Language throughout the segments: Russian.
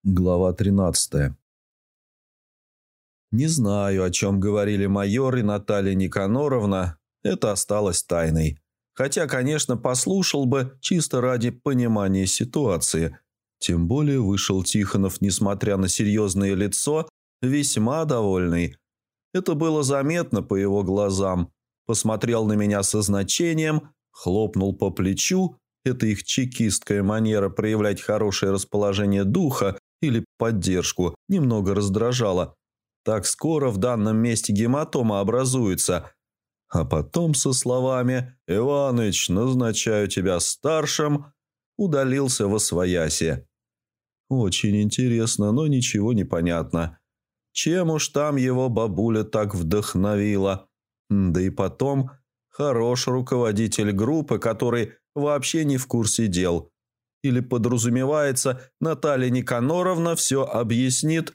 Глава 13. Не знаю, о чем говорили майор и Наталья Никаноровна. Это осталось тайной. Хотя, конечно, послушал бы, чисто ради понимания ситуации. Тем более вышел Тихонов, несмотря на серьезное лицо, весьма довольный. Это было заметно по его глазам. Посмотрел на меня со значением, хлопнул по плечу. Это их чекистская манера проявлять хорошее расположение духа или поддержку немного раздражала. Так скоро в данном месте гематома образуется. А потом со словами «Иваныч, назначаю тебя старшим», удалился восвояси. Очень интересно, но ничего не понятно. Чем уж там его бабуля так вдохновила. Да и потом, хорош руководитель группы, который вообще не в курсе дел. Или подразумевается, Наталья Никаноровна все объяснит.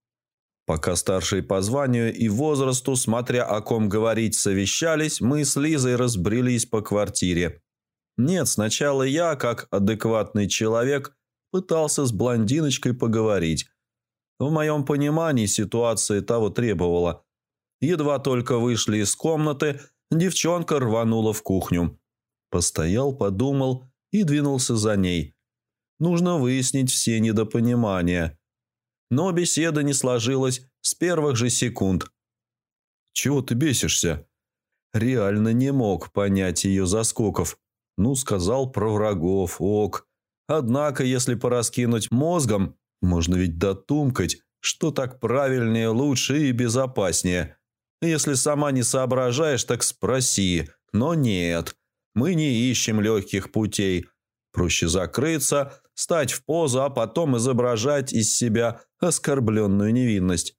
Пока старшие по званию и возрасту, смотря о ком говорить, совещались, мы с Лизой разбрелись по квартире. Нет, сначала я, как адекватный человек, пытался с блондиночкой поговорить. В моем понимании ситуация того требовала. Едва только вышли из комнаты, девчонка рванула в кухню. Постоял, подумал и двинулся за ней. Нужно выяснить все недопонимания. Но беседа не сложилась с первых же секунд. «Чего ты бесишься?» Реально не мог понять ее заскоков. Ну, сказал про врагов, ок. Однако, если пораскинуть мозгом, можно ведь дотумкать, что так правильнее, лучше и безопаснее. Если сама не соображаешь, так спроси. Но нет, мы не ищем легких путей. Проще закрыться, стать в позу, а потом изображать из себя оскорбленную невинность.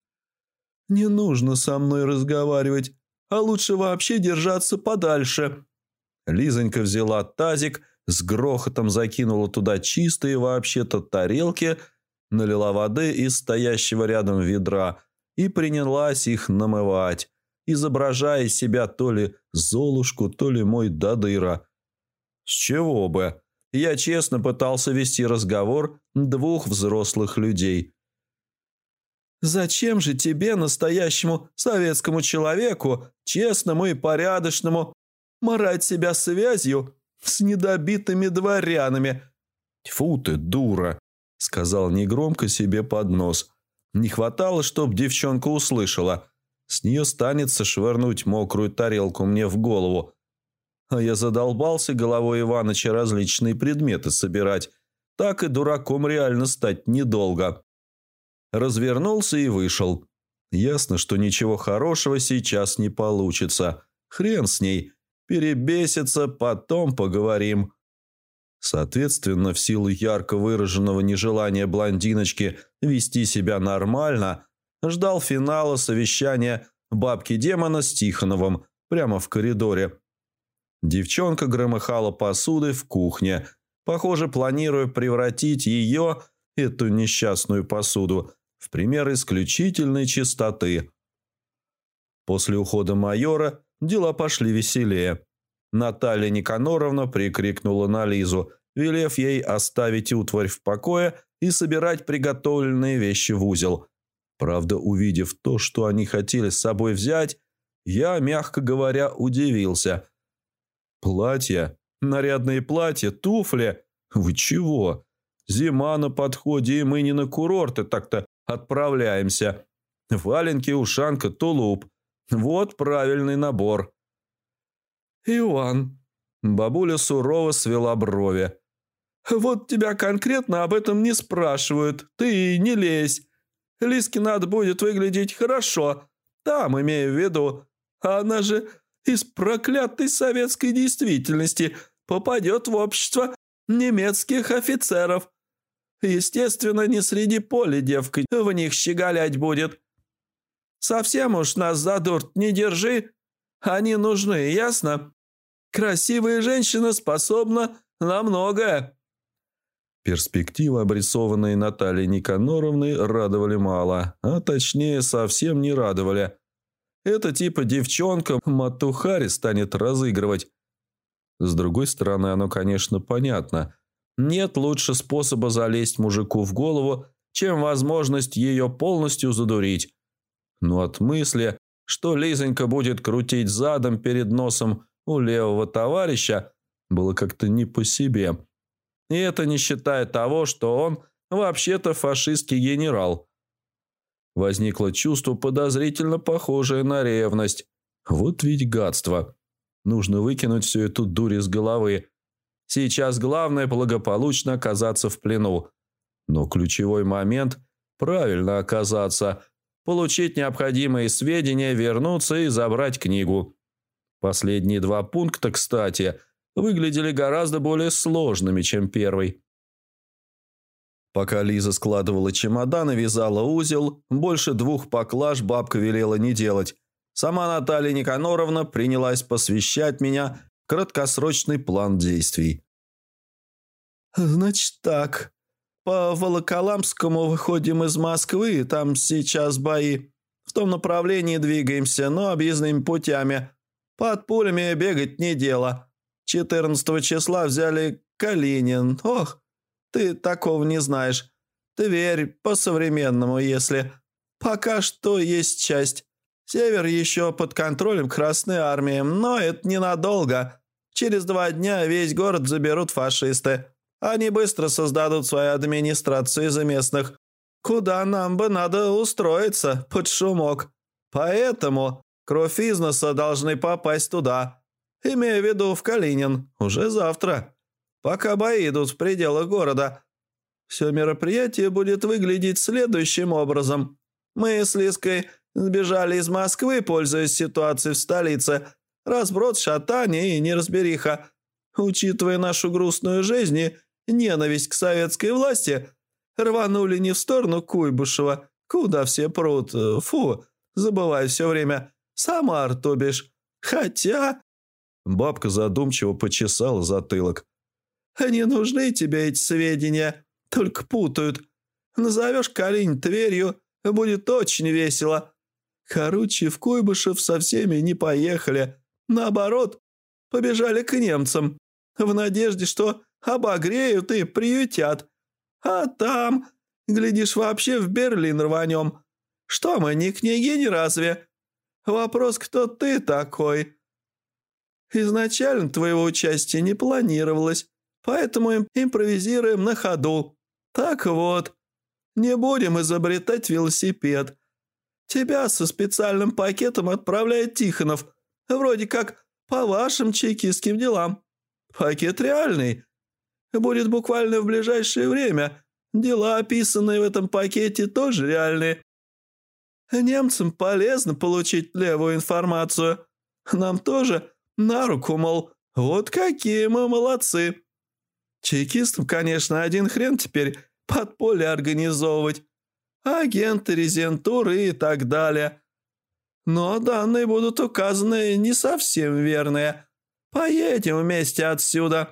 «Не нужно со мной разговаривать, а лучше вообще держаться подальше». Лизонька взяла тазик, с грохотом закинула туда чистые вообще-то тарелки, налила воды из стоящего рядом ведра и принялась их намывать, изображая из себя то ли Золушку, то ли мой Дадыра. С чего бы? Я честно пытался вести разговор двух взрослых людей. «Зачем же тебе, настоящему советскому человеку, честному и порядочному, марать себя связью с недобитыми дворянами?» «Тьфу ты, дура!» — сказал негромко себе под нос. Не хватало, чтоб девчонка услышала. С нее станется швырнуть мокрую тарелку мне в голову. А я задолбался головой Иваныча различные предметы собирать. Так и дураком реально стать недолго. Развернулся и вышел. Ясно, что ничего хорошего сейчас не получится. Хрен с ней. Перебесится, потом поговорим. Соответственно, в силу ярко выраженного нежелания блондиночки вести себя нормально, ждал финала совещания бабки-демона с Тихоновым прямо в коридоре. Девчонка громыхала посудой в кухне, похоже, планируя превратить ее, эту несчастную посуду, в пример исключительной чистоты. После ухода майора дела пошли веселее. Наталья Никаноровна прикрикнула на Лизу, велев ей оставить утварь в покое и собирать приготовленные вещи в узел. Правда, увидев то, что они хотели с собой взять, я, мягко говоря, удивился. «Платья? Нарядные платья? Туфли? Вы чего? Зима на подходе, и мы не на курорты так-то отправляемся. Валенки, ушанка, тулуп. Вот правильный набор». «Иван», — бабуля сурово свела брови, — «вот тебя конкретно об этом не спрашивают. Ты не лезь. Лизке надо будет выглядеть хорошо. Там, имею в виду. Она же из проклятой советской действительности попадет в общество немецких офицеров. Естественно, не среди поля девка в них щеголять будет. Совсем уж нас за дурт не держи. Они нужны, ясно? Красивая женщина способна на многое». Перспективы, обрисованные Натальей Никаноровной, радовали мало, а точнее совсем не радовали. Это типа девчонка матухари станет разыгрывать. С другой стороны, оно, конечно, понятно. Нет лучше способа залезть мужику в голову, чем возможность ее полностью задурить. Но от мысли, что Лизонька будет крутить задом перед носом у левого товарища, было как-то не по себе. И это не считая того, что он вообще-то фашистский генерал. Возникло чувство, подозрительно похожее на ревность. Вот ведь гадство. Нужно выкинуть всю эту дурь из головы. Сейчас главное благополучно оказаться в плену. Но ключевой момент – правильно оказаться, получить необходимые сведения, вернуться и забрать книгу. Последние 2 пункта, кстати, выглядели гораздо более сложными, чем первый. Пока Лиза складывала чемодан и вязала узел, больше 2 поклаж бабка велела не делать. Сама Наталья Никаноровна принялась посвящать меня в краткосрочный план действий. «Значит так, по Волоколамскому выходим из Москвы, там сейчас бои. В том направлении двигаемся, но объездными путями. Под пулями бегать не дело. 14 числа взяли Калинин. Ох, ты такого не знаешь. Тверь по-современному, если. Пока что есть часть. Север еще под контролем Красной Армии, но это ненадолго. Через 2 дня весь город заберут фашисты. Они быстро создадут свою администрацию из местных. Куда нам бы надо устроиться под шумок. Поэтому кровь из носа должны попасть туда. Имею в виду в Калинин. Уже завтра. Пока бои идут в пределах города. Все мероприятие будет выглядеть следующим образом. Мы с Лизкой сбежали из Москвы, пользуясь ситуацией в столице. Разброд, шатание и неразбериха. Учитывая нашу грустную жизнь и ненависть к советской власти, рванули не в сторону Куйбышева, куда все прут. Фу, забываю все время. Самар, то бишь. Хотя...» Бабка задумчиво почесала затылок. «Не нужны тебе эти сведения, только путают. Назовешь Калинин Тверью, будет очень весело. Короче, в Куйбышев со всеми не поехали. Наоборот, побежали к немцам, в надежде, что обогреют и приютят. А там, глядишь, вообще в Берлин рванем. Что мы, не княгини разве? Вопрос, кто ты такой? Изначально твоего участия не планировалось, поэтому импровизируем на ходу. Так вот, не будем изобретать велосипед. Тебя со специальным пакетом отправляет Тихонов, вроде как по вашим чекистским делам. Пакет реальный. Будет буквально в ближайшее время. Дела, описанные в этом пакете, тоже реальные. Немцам полезно получить левую информацию. Нам тоже на руку, мол, вот какие мы молодцы. Чекистам, конечно, один хрен теперь подполье организовывать. Агенты, резентуры и так далее. Но данные будут указаны не совсем верные. Поедем вместе отсюда.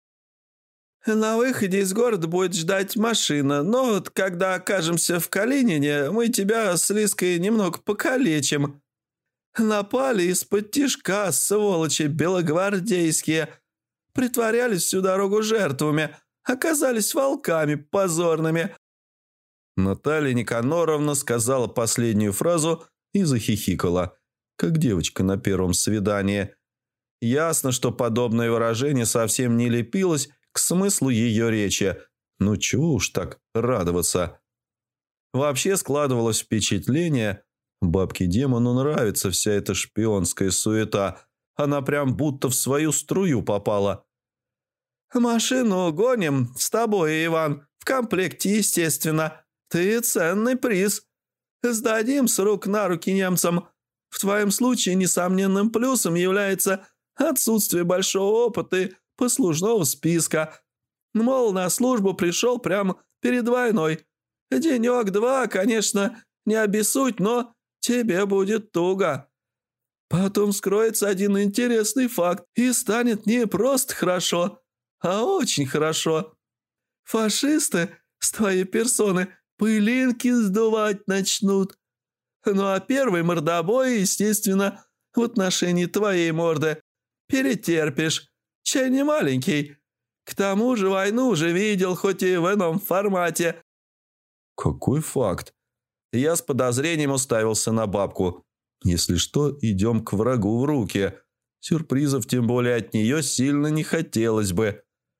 На выходе из города будет ждать машина, но вот когда окажемся в Калинине, мы тебя с Лиской немного покалечим. Напали из-под тишка, сволочи белогвардейские. Притворялись всю дорогу жертвами, оказались волками позорными». Наталья Никаноровна сказала последнюю фразу и захихикала, как девочка на первом свидании. Ясно, что подобное выражение совсем не лепилось к смыслу ее речи. Ну чего уж так радоваться. Вообще складывалось впечатление, бабке-демону нравится вся эта шпионская суета. Она прям будто в свою струю попала. «Машину гоним с тобой, Иван, в комплекте, естественно. Ты ценный приз. Сдадим с рук на руки немцам. В твоем случае несомненным плюсом является отсутствие большого опыта и послужного списка. Мол, на службу пришел прямо перед войной. Денек-два, конечно, не обессудь, но тебе будет туго. Потом скроется один интересный факт, и станет не просто хорошо, а очень хорошо. Фашисты с твоей персоны пылинки сдувать начнут. Ну а первый мордобой, естественно, в отношении твоей морды перетерпишь. Чай не маленький. К тому же войну уже видел, хоть и в ином формате». «Какой факт?» Я с подозрением уставился на бабку. «Если что, идем к врагу в руки. Сюрпризов, тем более от нее, сильно не хотелось бы».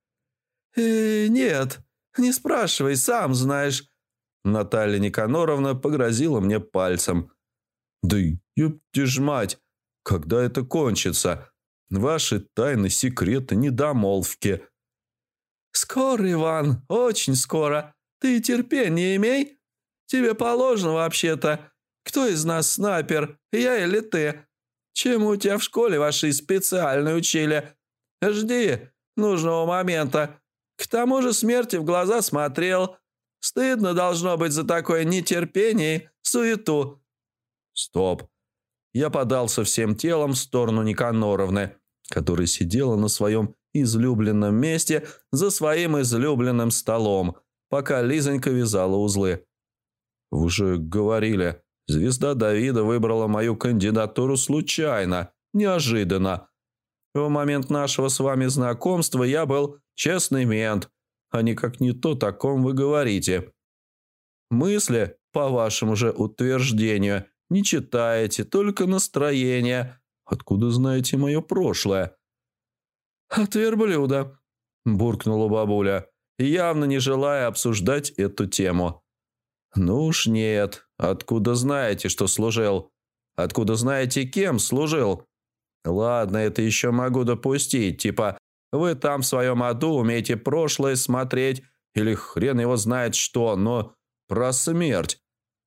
Нет, не спрашивай, сам знаешь». Наталья Никаноровна погрозила мне пальцем. «Да ёпти ж мать, когда это кончится? Ваши тайны, секреты, недомолвки». «Скоро, Иван, очень скоро. Ты терпения имей. Тебе положено вообще-то. Кто из нас снайпер, я или ты? Чему тебя в школе вашей специально учили? Жди нужного момента. К тому же смерти в глаза смотрел. Стыдно должно быть за такое нетерпение и суету». «Стоп». Я подался всем телом в сторону Никаноровны, которая сидела на своем излюбленном месте за своим излюбленным столом, пока Лизонька вязала узлы. «Вы же говорили, звезда Давида выбрала мою кандидатуру случайно, неожиданно. В момент нашего с вами знакомства я был честный мент, а никак не то, о ком вы говорите. Мысли, по вашему же утверждению, не читаете, только настроение. Откуда знаете мое прошлое?» «От верблюда», – буркнула бабуля, явно не желая обсуждать эту тему. «Ну уж нет. Откуда знаете, что служил? Откуда знаете, кем служил? Ладно, это еще могу допустить. Типа, вы там в своем аду умеете прошлое смотреть или хрен его знает что, но про смерть».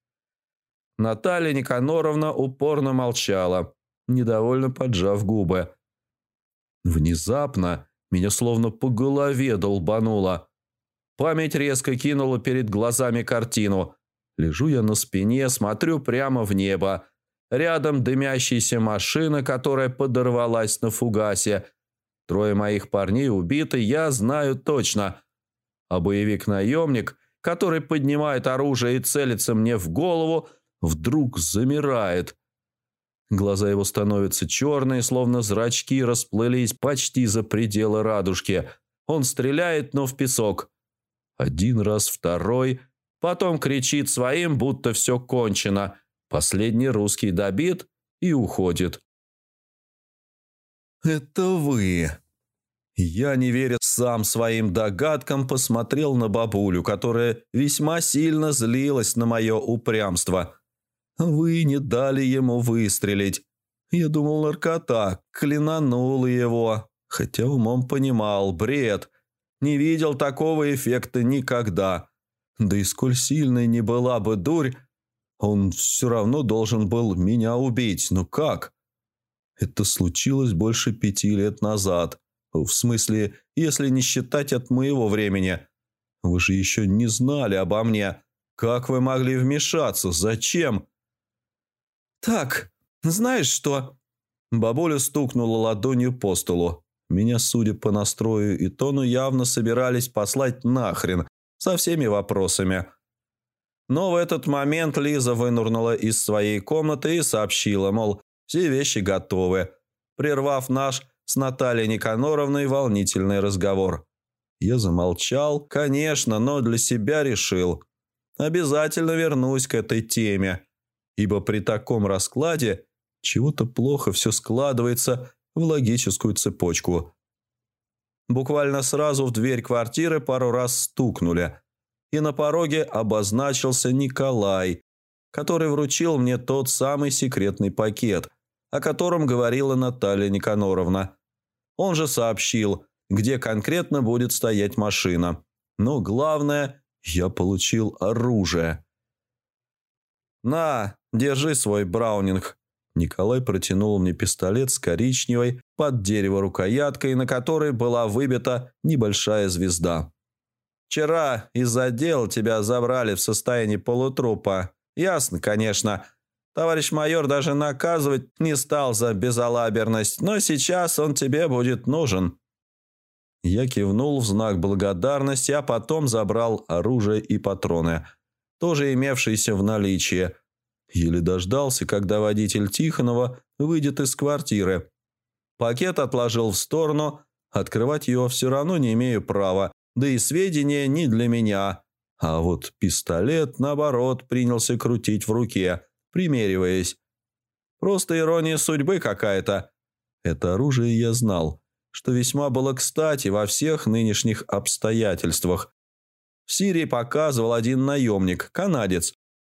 Наталья Никаноровна упорно молчала, недовольно поджав губы. Внезапно меня словно по голове долбануло. Память резко кинула перед глазами картину. Лежу я на спине, смотрю прямо в небо. Рядом дымящаяся машина, которая подорвалась на фугасе. 3 моих парней убиты, я знаю точно. А боевик-наемник, который поднимает оружие и целится мне в голову, вдруг замирает. Глаза его становятся черные, словно зрачки расплылись почти за пределы радужки. Он стреляет, но в песок. 1 раз, 2, потом кричит своим, будто все кончено. Последний русский добит и уходит. «Это вы!» Я, не веря сам своим догадкам, посмотрел на бабулю, которая весьма сильно злилась на мое упрямство. «Вы не дали ему выстрелить. Я думал, наркота, клинанула его, хотя умом понимал, бред. Не видел такого эффекта никогда. Да и сколь сильной не была бы дурь, он все равно должен был меня убить. Но как? Это случилось больше 5 лет назад. В смысле, если не считать от моего времени. Вы же еще не знали обо мне. Как вы могли вмешаться? Зачем?» «Так, знаешь что?» Бабуля стукнула ладонью по столу. Меня, судя по настрою и тону, явно собирались послать нахрен со всеми вопросами. Но в этот момент Лиза вынырнула из своей комнаты и сообщила, мол, все вещи готовы, прервав наш с Натальей Никаноровной волнительный разговор. Я замолчал, конечно, но для себя решил. Обязательно вернусь к этой теме, ибо при таком раскладе чего-то плохо все складывается в логическую цепочку. Буквально сразу в дверь квартиры пару раз стукнули, и на пороге обозначился Николай, который вручил мне тот самый секретный пакет, о котором говорила Наталья Никаноровна. Он же сообщил, где конкретно будет стоять машина. Но главное, я получил оружие. «На, держи свой браунинг». Николай протянул мне пистолет с коричневой под дерево рукояткой, на которой была выбита небольшая звезда. «Вчера из-за дел тебя забрали в состоянии полутрупа. Ясно, конечно. Товарищ майор даже наказывать не стал за безалаберность, но сейчас он тебе будет нужен». Я кивнул в знак благодарности, а потом забрал оружие и патроны, тоже имевшиеся в наличии. Еле дождался, когда водитель Тихонова выйдет из квартиры. Пакет отложил в сторону, Открывать его все равно не имею права, да и сведения не для меня. А вот пистолет, наоборот, принялся крутить в руке, примериваясь. Просто ирония судьбы какая-то. Это оружие я знал, что весьма было кстати во всех нынешних обстоятельствах. В Сирии показывал один наемник, канадец.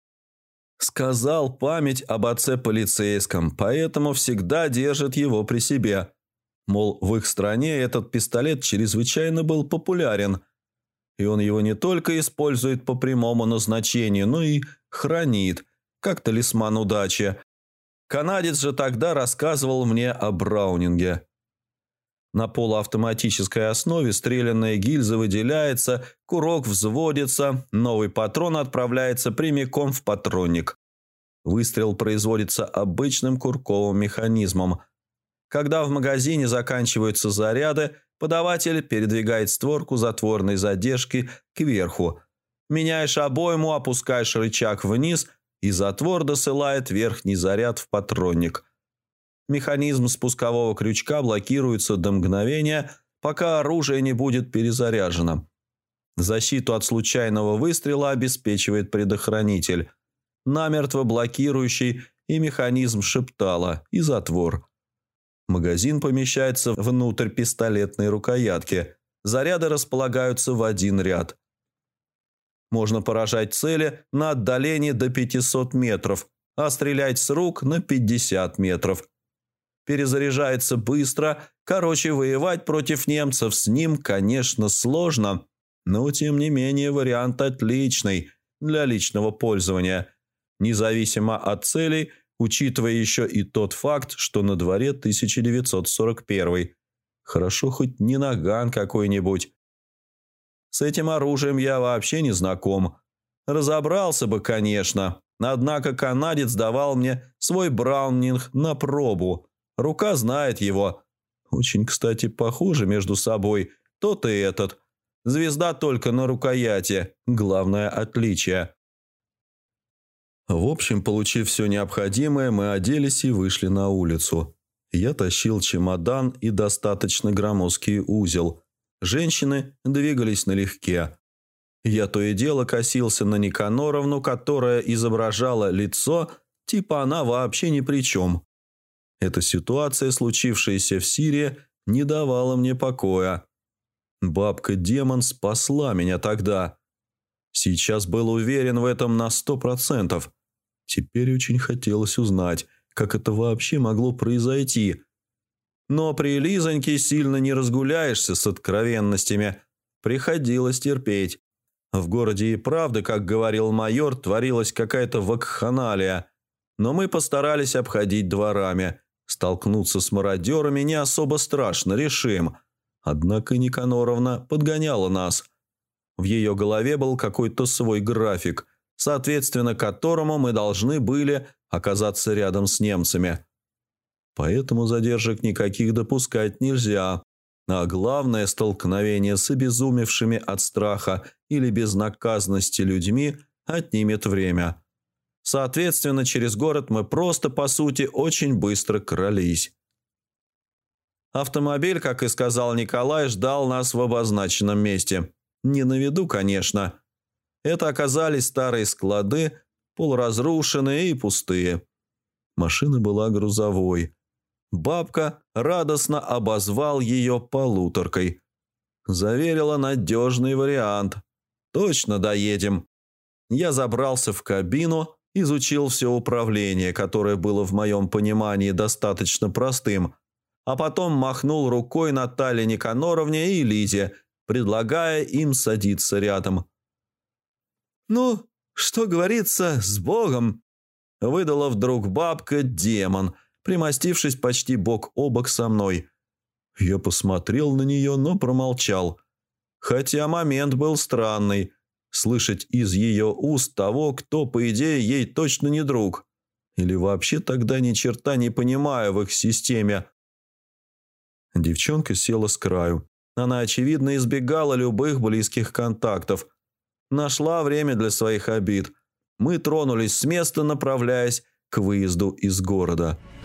Сказал память об отце полицейском, поэтому всегда держит его при себе. Мол, в их стране этот пистолет чрезвычайно был популярен, и он его не только использует по прямому назначению, но и хранит, как талисман удачи. Канадец же тогда рассказывал мне о Браунинге. На полуавтоматической основе стрелянная гильза выделяется, курок взводится, новый патрон отправляется прямиком в патронник. Выстрел производится обычным курковым механизмом. Когда в магазине заканчиваются заряды, подаватель передвигает створку затворной задержки кверху. Меняешь обойму, опускаешь рычаг вниз, и затвор досылает верхний заряд в патронник. Механизм спускового крючка блокируется до мгновения, пока оружие не будет перезаряжено. Защиту от случайного выстрела обеспечивает предохранитель, намертво блокирующий и механизм шептала, и затвор. Магазин помещается внутрь пистолетной рукоятки. Заряды располагаются в один ряд. Можно поражать цели на отдалении до 500 метров, а стрелять с рук на 50 метров. Перезаряжается быстро, короче, воевать против немцев с ним, конечно, сложно, но, тем не менее, вариант отличный для личного пользования, независимо от целей, учитывая еще и тот факт, что на дворе 1941. Хорошо хоть не наган какой-нибудь. С этим оружием я вообще не знаком. Разобрался бы, конечно, однако канадец давал мне свой Браунинг на пробу. Рука знает его. Очень, кстати, похожи между собой тот и этот. Звезда только на рукояти. Главное отличие. В общем, получив все необходимое, мы оделись и вышли на улицу. Я тащил чемодан и достаточно громоздкий узел. Женщины двигались налегке. Я то и дело косился на Никаноровну, которая изображала лицо, типа она вообще ни при чем. Эта ситуация, случившаяся в Сирии, не давала мне покоя. Бабка-демон спасла меня тогда. Сейчас был уверен в этом на 100%. Теперь очень хотелось узнать, как это вообще могло произойти. Но при Лизоньке сильно не разгуляешься с откровенностями. Приходилось терпеть. В городе и правда, как говорил майор, творилась какая-то вакханалия. Но мы постарались обходить дворами. Столкнуться с мародерами не особо страшно, решим. Однако Никаноровна подгоняла нас. В ее голове был какой-то свой график, соответственно которому мы должны были оказаться рядом с немцами. Поэтому задержек никаких допускать нельзя. А главное, столкновение с обезумевшими от страха или безнаказанности людьми отнимет время. Соответственно, через город мы просто, по сути, очень быстро крались. Автомобиль, как и сказал Николай, ждал нас в обозначенном месте. Не на виду, конечно. Это оказались старые склады, полуразрушенные и пустые. Машина была грузовой. Бабка радостно обозвал ее полуторкой. Заверила надежный вариант. Точно доедем. Я забрался в кабину, изучил все управление, которое было в моем понимании достаточно простым, а потом махнул рукой Наталье Никаноровне и Лизе, предлагая им садиться рядом. «Ну, что говорится, с Богом!» – выдала вдруг бабка-демон, примостившись почти бок о бок со мной. Я посмотрел на нее, но промолчал. Хотя момент был странный. Слышать из ее уст того, кто, по идее, ей точно не друг. Или вообще тогда ни черта не понимаю в их системе. Девчонка села с краю. Она, очевидно, избегала любых близких контактов. Нашла время для своих обид. Мы тронулись с места, направляясь к выезду из города.